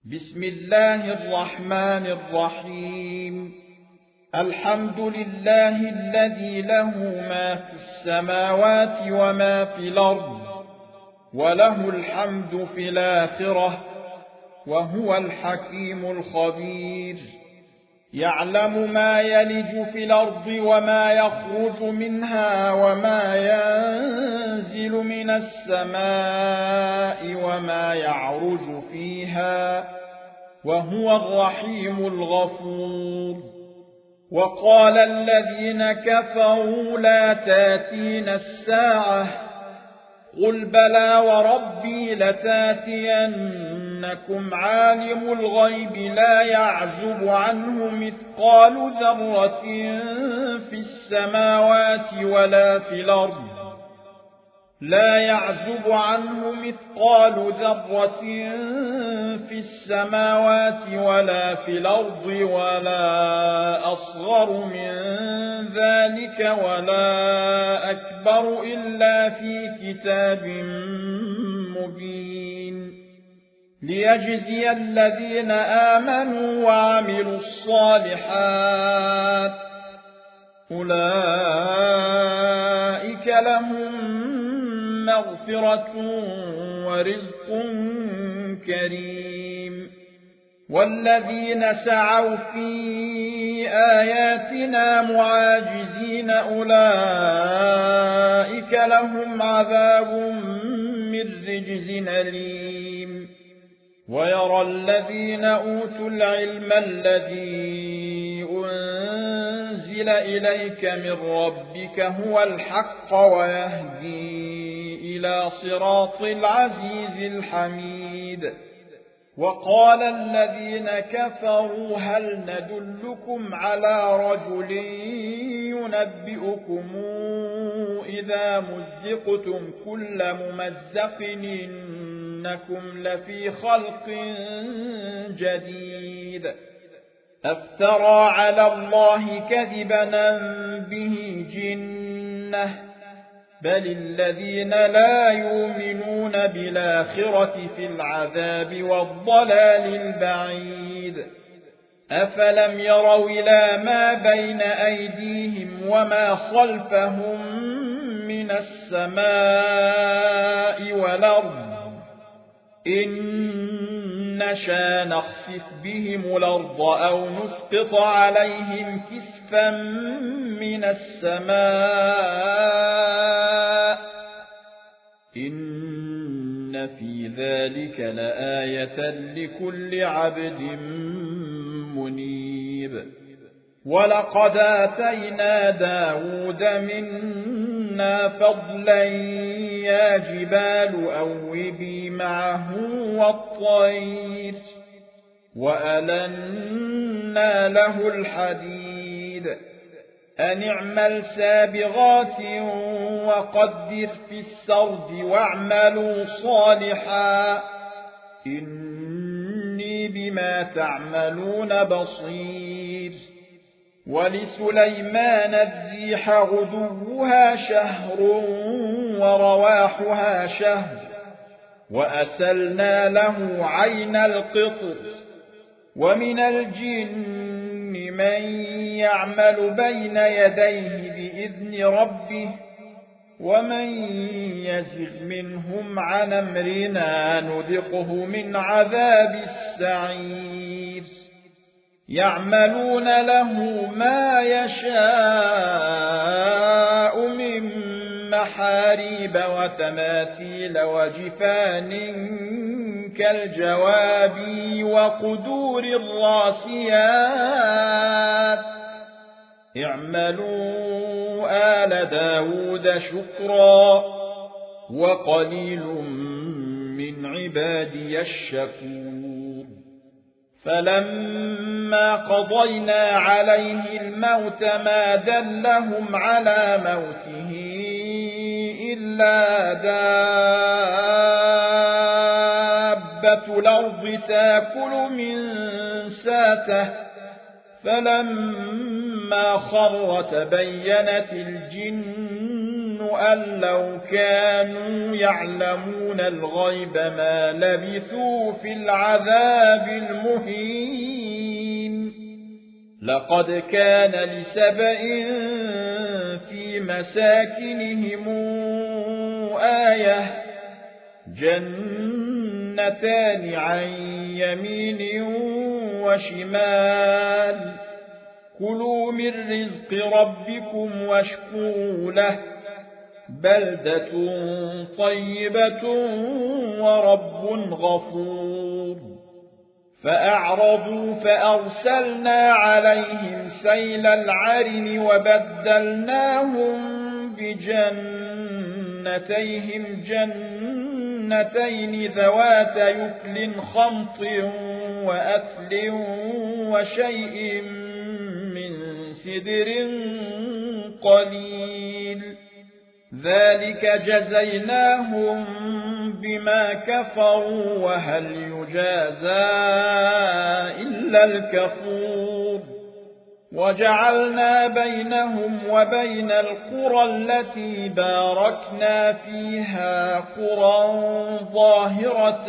بسم الله الرحمن الرحيم. الحمد لله الذي له ما في السماوات وما في الأرض، وله الحمد في الآخرة، وهو الحكيم الخبير. يعلم ما يلج في الأرض وما يخرج منها وما ينزل من السماء وما يعرج فيها، وهو الرحيم الغفور. وقال الذين كفروا لا تاتينا الساعة، قل بلى وربي لتاتينكم عالم الغيب لا يعزب عنه مثقال ذرة في السماوات ولا في الأرض، لا يعزب عنه مثقال ذرة في السماوات ولا في الأرض، ولا أصغر من ذلك ولا أكبر إلا في كتاب مبين، ليجزي الذين آمنوا وعملوا الصالحات، أولئك لهم مغفرة ورزق كريم. والذين سعوا في آياتنا معاجزين أولئك لهم عذاب من رجز أليم. ويرى الذين أوتوا العلم الذي أنزل إليك من ربك هو الحق ويهدي إلى صراط العزيز الحميد. وقال الذين كفروا هل ندلكم على رجل ينبئكم إذا مزقتم كل ممزق إنكم لفي خلق جديد، أفترى على الله كذبا به جنة، بل الذين لا يؤمنون بالآخرة في العذاب والضلال البعيد. أفلم يروا إلى ما بين أيديهم وما خلفهم من السماء والأرض، إن نشأ نخسف بهم الأرض أو نسقط عليهم كسفا من السماء، إن في ذلك لآية لكل عبد منيب. ولقد آتينا داود منا فضلا يا جبال أوبي معه والطير، وألنا له الحديد، أن اعمل سابغات وقدر في السرد واعملوا صالحا إني بما تعملون بصير. ولسليمان الريح غدوها شهر ورواحها شهر، وأسلنا له عين القطر. ومن الجن من يعمل بين يديه بإذن ربه، ومن يزغ منهم عن أمرنا نذقه من عذاب السعير. يعملون له ما يشاء من محاريب وتماثيل وجفان كالجواب وقدور الراسيات، اعملوا آل داود شكرا وقليل من عبادي الشكور. فلما قضينا عليه الموت ما دلهم على موته إلا دابة الأرض تأكل من ساته، فلما خر تبينت الجن أن لو كانوا يعلمون الغيب ما لبثوا في العذاب المهين لقد كان لسبإ في مساكنهم آية جنتان عن يمين وشمال كلوا من رزق ربكم واشكروا له بلدة طيبة ورب غفور فأعرضوا فأرسلنا عليهم سيل العرم وبدلناهم بجنتيهم جنتين ذوات يكل خمط وأكل وشيء من سدر قليل ذلك جزيناهم بما كفروا وهل يجازى إلا الكفور وجعلنا بينهم وبين القرى التي باركنا فيها قرى ظاهرة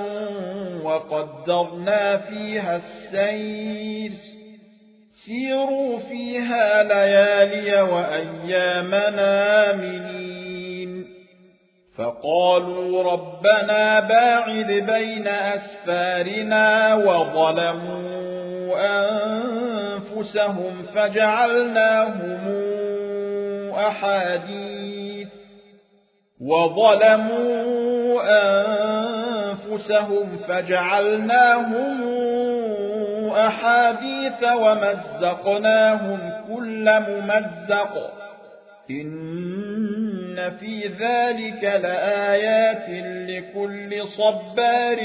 وقدرنا فيها السير سيروا فيها ليالي وأيامنا آمنين فقالوا ربنا باعد بين أسفارنا وظلموا أنفسهم فجعلناهم أحاديث ومزقناهم كل ممزق إن في ذلك لآيات لكل صبار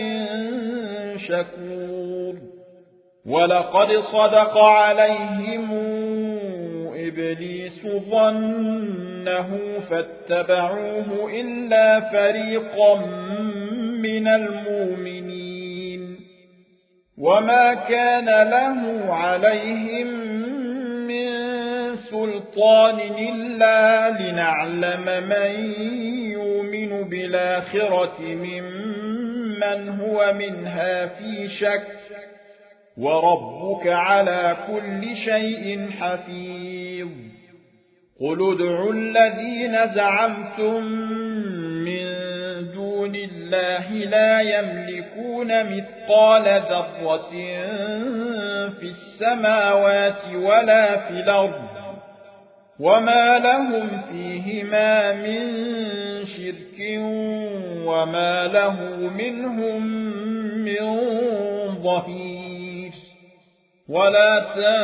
شكور ولقد صدق عليهم إبليس ظنه فاتبعوه إلا فريقا من المؤمنين وما كان له عليهم من سلطان إلا لنعلم من يؤمن بالآخرة ممن هو منها في شك وربك على كل شيء حفيظ قل ادعوا الذين زعمتم من دون الله لا يملكون مثقال ذرة في السماوات ولا في الأرض وما لهم فيهما من شرك وما له منهم من ظهير ولا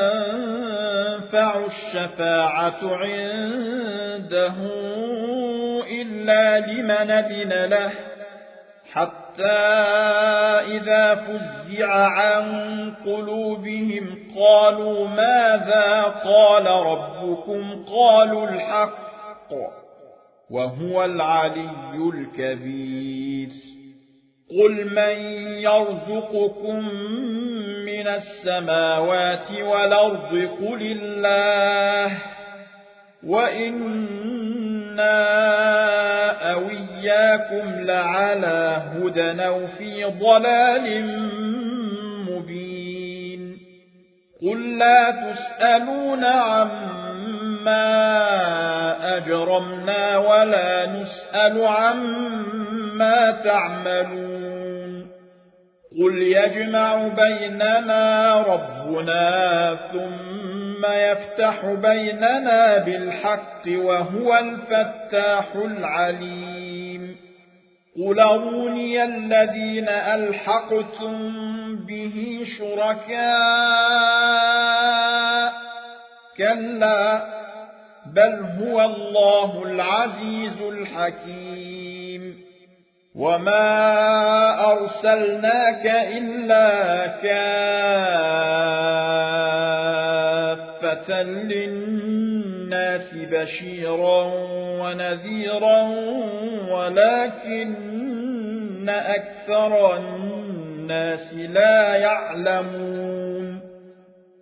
تنفع الشفاعة عنده إلا لمن أذن له حتى إذا فزع عن قلوبهم قالوا ماذا قال ربكم قالوا الحق وهو العلي الكبير قل من يرزقكم من السماوات والأرض قل الله وإنا أو إياكم لعلى هدى أو في ضلال مبين قل لا تسألون عما أجرمنا ولا نسأل عما تعملون قل يجمع بيننا ربنا ثم يفتح بيننا بالحق وهو الفتاح العليم قل أروني الذين ألحقتم به شركاء كلا بل هو الله العزيز الحكيم وما أرسلناك إلا كافة للناس بشيرا ونذيرا ولكن أكثر الناس لا يعلمون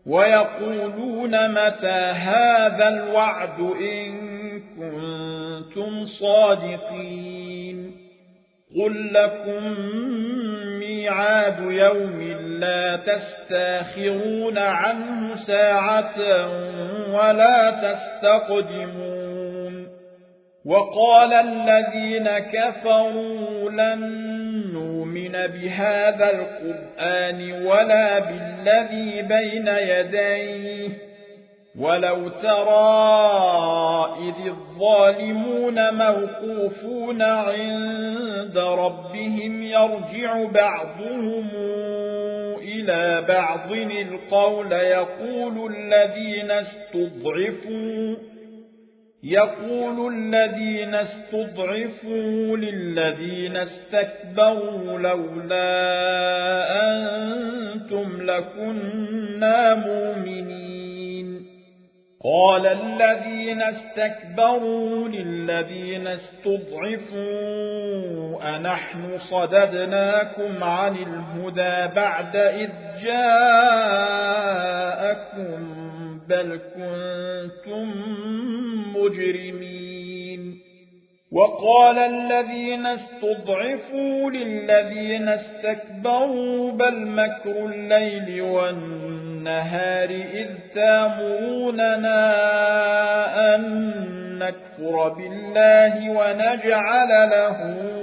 ويقولون متى هذا الوعد إن كنتم كنتم صادقين قل لكم ميعاد يوم لا تستاخرون عنه ساعة ولا تستقدمون وقال الذين كفروا لن نؤمن بهذا القرآن ولا بالذي بين يديه ولو ترى إذ الظالمون موقوفون عند ربهم يرجع بعضهم إلى بعض القول يقول الذين استضعفوا للذين استكبروا لولا أنتم لكنا مؤمنين قال الذين استكبروا للذين استضعفوا أنحن صددناكم عن الهدى بعد إذ جاءكم بل كنتم مجرمين وقال الذين استضعفوا للذين استكبروا بل مكر الليل والنهار إذ تامروننا أن نكفر بالله ونجعل له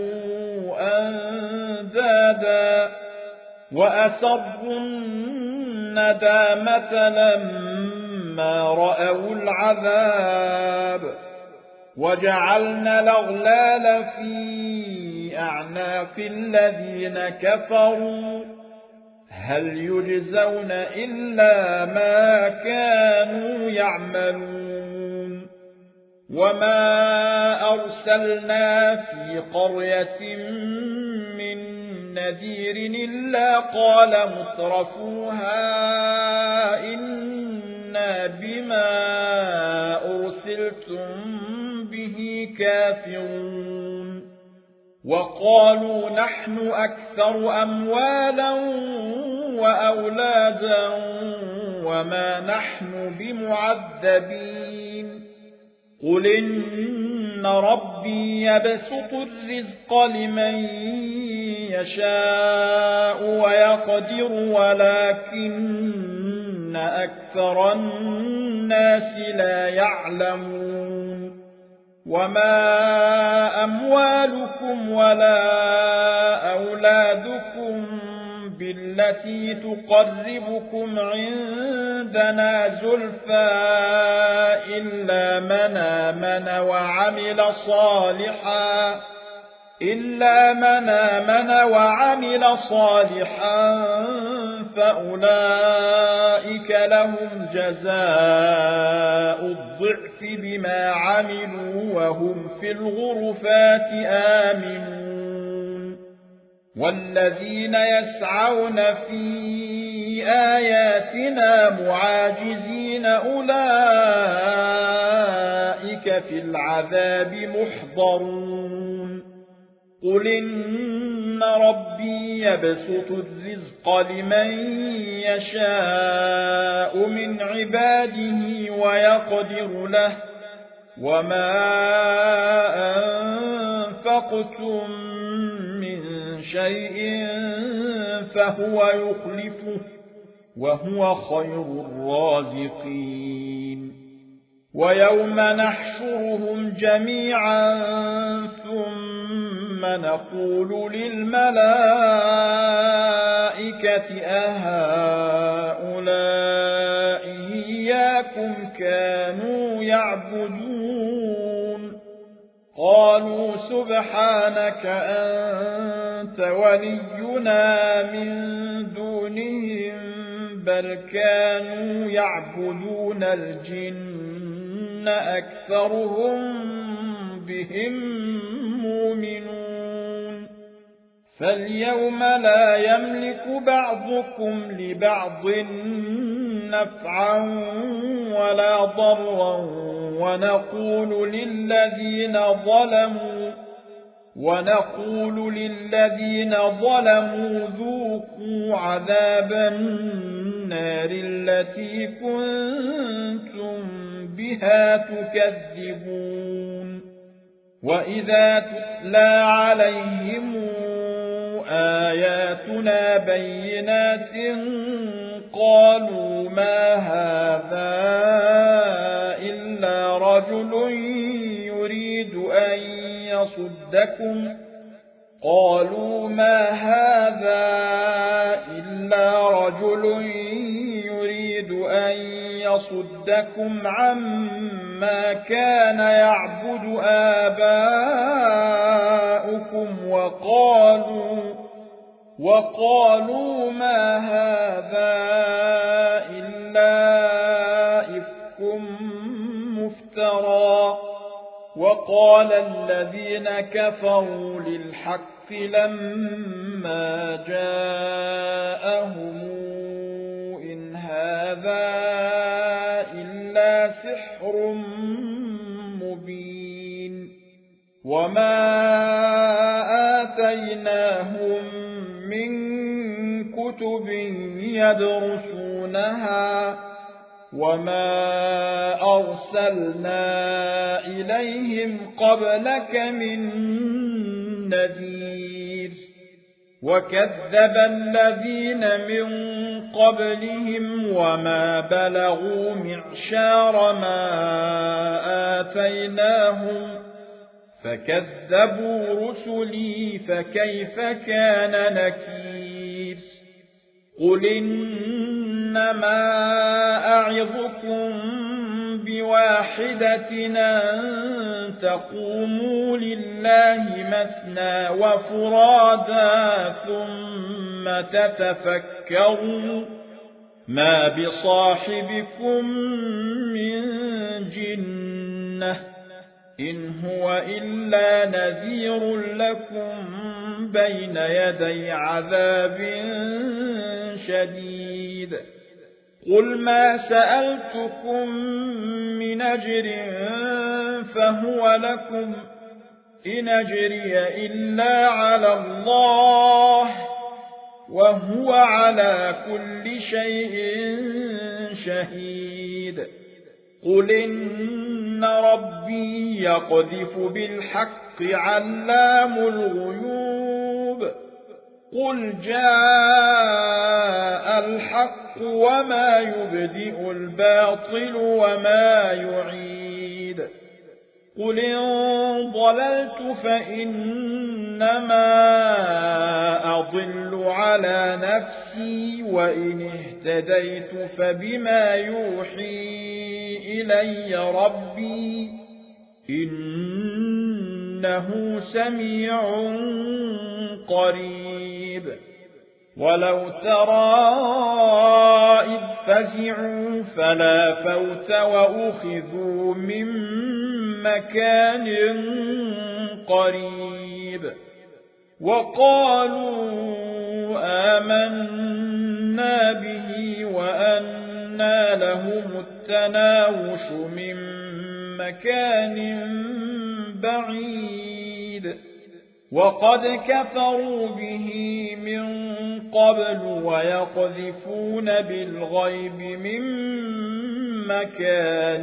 أندادا وأسروا الندامة لما رأوا العذاب وجعلنا الأغلال في أعناق الذين كفروا هل يجزون إلا ما كانوا يعملون وما أرسلنا في قرية من نذير إلا قال مترفوها إنا بما أرسلتم به كافرون وقالوا نحن أكثر أموالا وأولادا وما نحن بمعذبين قل إن ربي يبسط الرزق لمن يشاء ويقدر ولكن أكثر الناس لا يعلمون وما أموالكم ولا أولادكم بالتي تقربكم عندنا زلفى إلا من آمن وعمل صالحا فأولئك لهم جزاء الضعف بما عملوا وهم في الغرفات آمنون والذين يسعون في آياتنا معاجزين أولئك في العذاب محضرون قل إن ربي يبسط الرزق لمن يشاء من عباده ويقدر له وما أنفقتم من شيء فهو يخلفه وهو خير الرازقين ويوم نحشرهم جميعا ثم نقول للملائكة أهؤلاء إياكم كانوا يعبدون قالوا سبحانك أنت ولينا من دونهم بل كانوا يعبدون الجن أكثرهم بهم مؤمنون فاليوم لا يملك بعضكم لبعض نفعا ولا ضرا ونقول للذين ظلموا ذوقوا عذاب النار التي كنتم بها تكذبون وإذا تتلى عليهم آياتنا بينات قالوا ما هذا إلا رجل يريد أن يصدكم عما كان يعبد آباؤكم وقالوا ما هذا إلا إفك مفترى. وقال الذين كفروا للحق لما جاءهم إن هذا إلا سحر مبين. وما آتيناهم من كتب يدرسونها وما أرسلنا إليهم قبلك من نذير. وكذب الذين من قبلهم وما بلغوا معشار ما آتيناهم فكذبوا رسلي فكيف كان نكير. قل إنما أعظكم بواحدة أن تقوموا لله مثنى وفرادا ثم تتفكروا ما بصاحبكم من جنة إن هو إلا نذير لكم بين يدي عذاب شديد. قل ما سألتكم من أجر فهو لكم إن أجري إلا على الله وهو على كل شيء شهيد. قل إن ربي يقذف بالحق علام الغيوب. قل جاء الحق وما يبدئ الباطل وما يعيد. قل إن ضللت فإنما أضل على نفسي وإن اهتديت فبما يوحي إلي ربي إنه سميع قريب. ولو ترى إذ فزعوا فلا فوت وأخذوا من مكان قريب وقالوا آمنا به وأنى لهم التناوش من مكان بعيد. وقد كفروا به من قبل ويقذفون بالغيب من مكان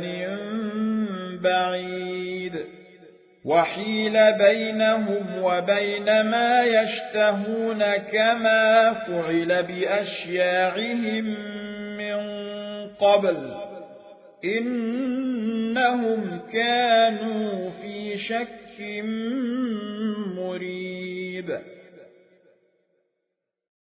بعيد. وحيل بينهم وبين ما يشتهون كما فعل بأشياعهم من قبل إنهم كانوا في شك مريب.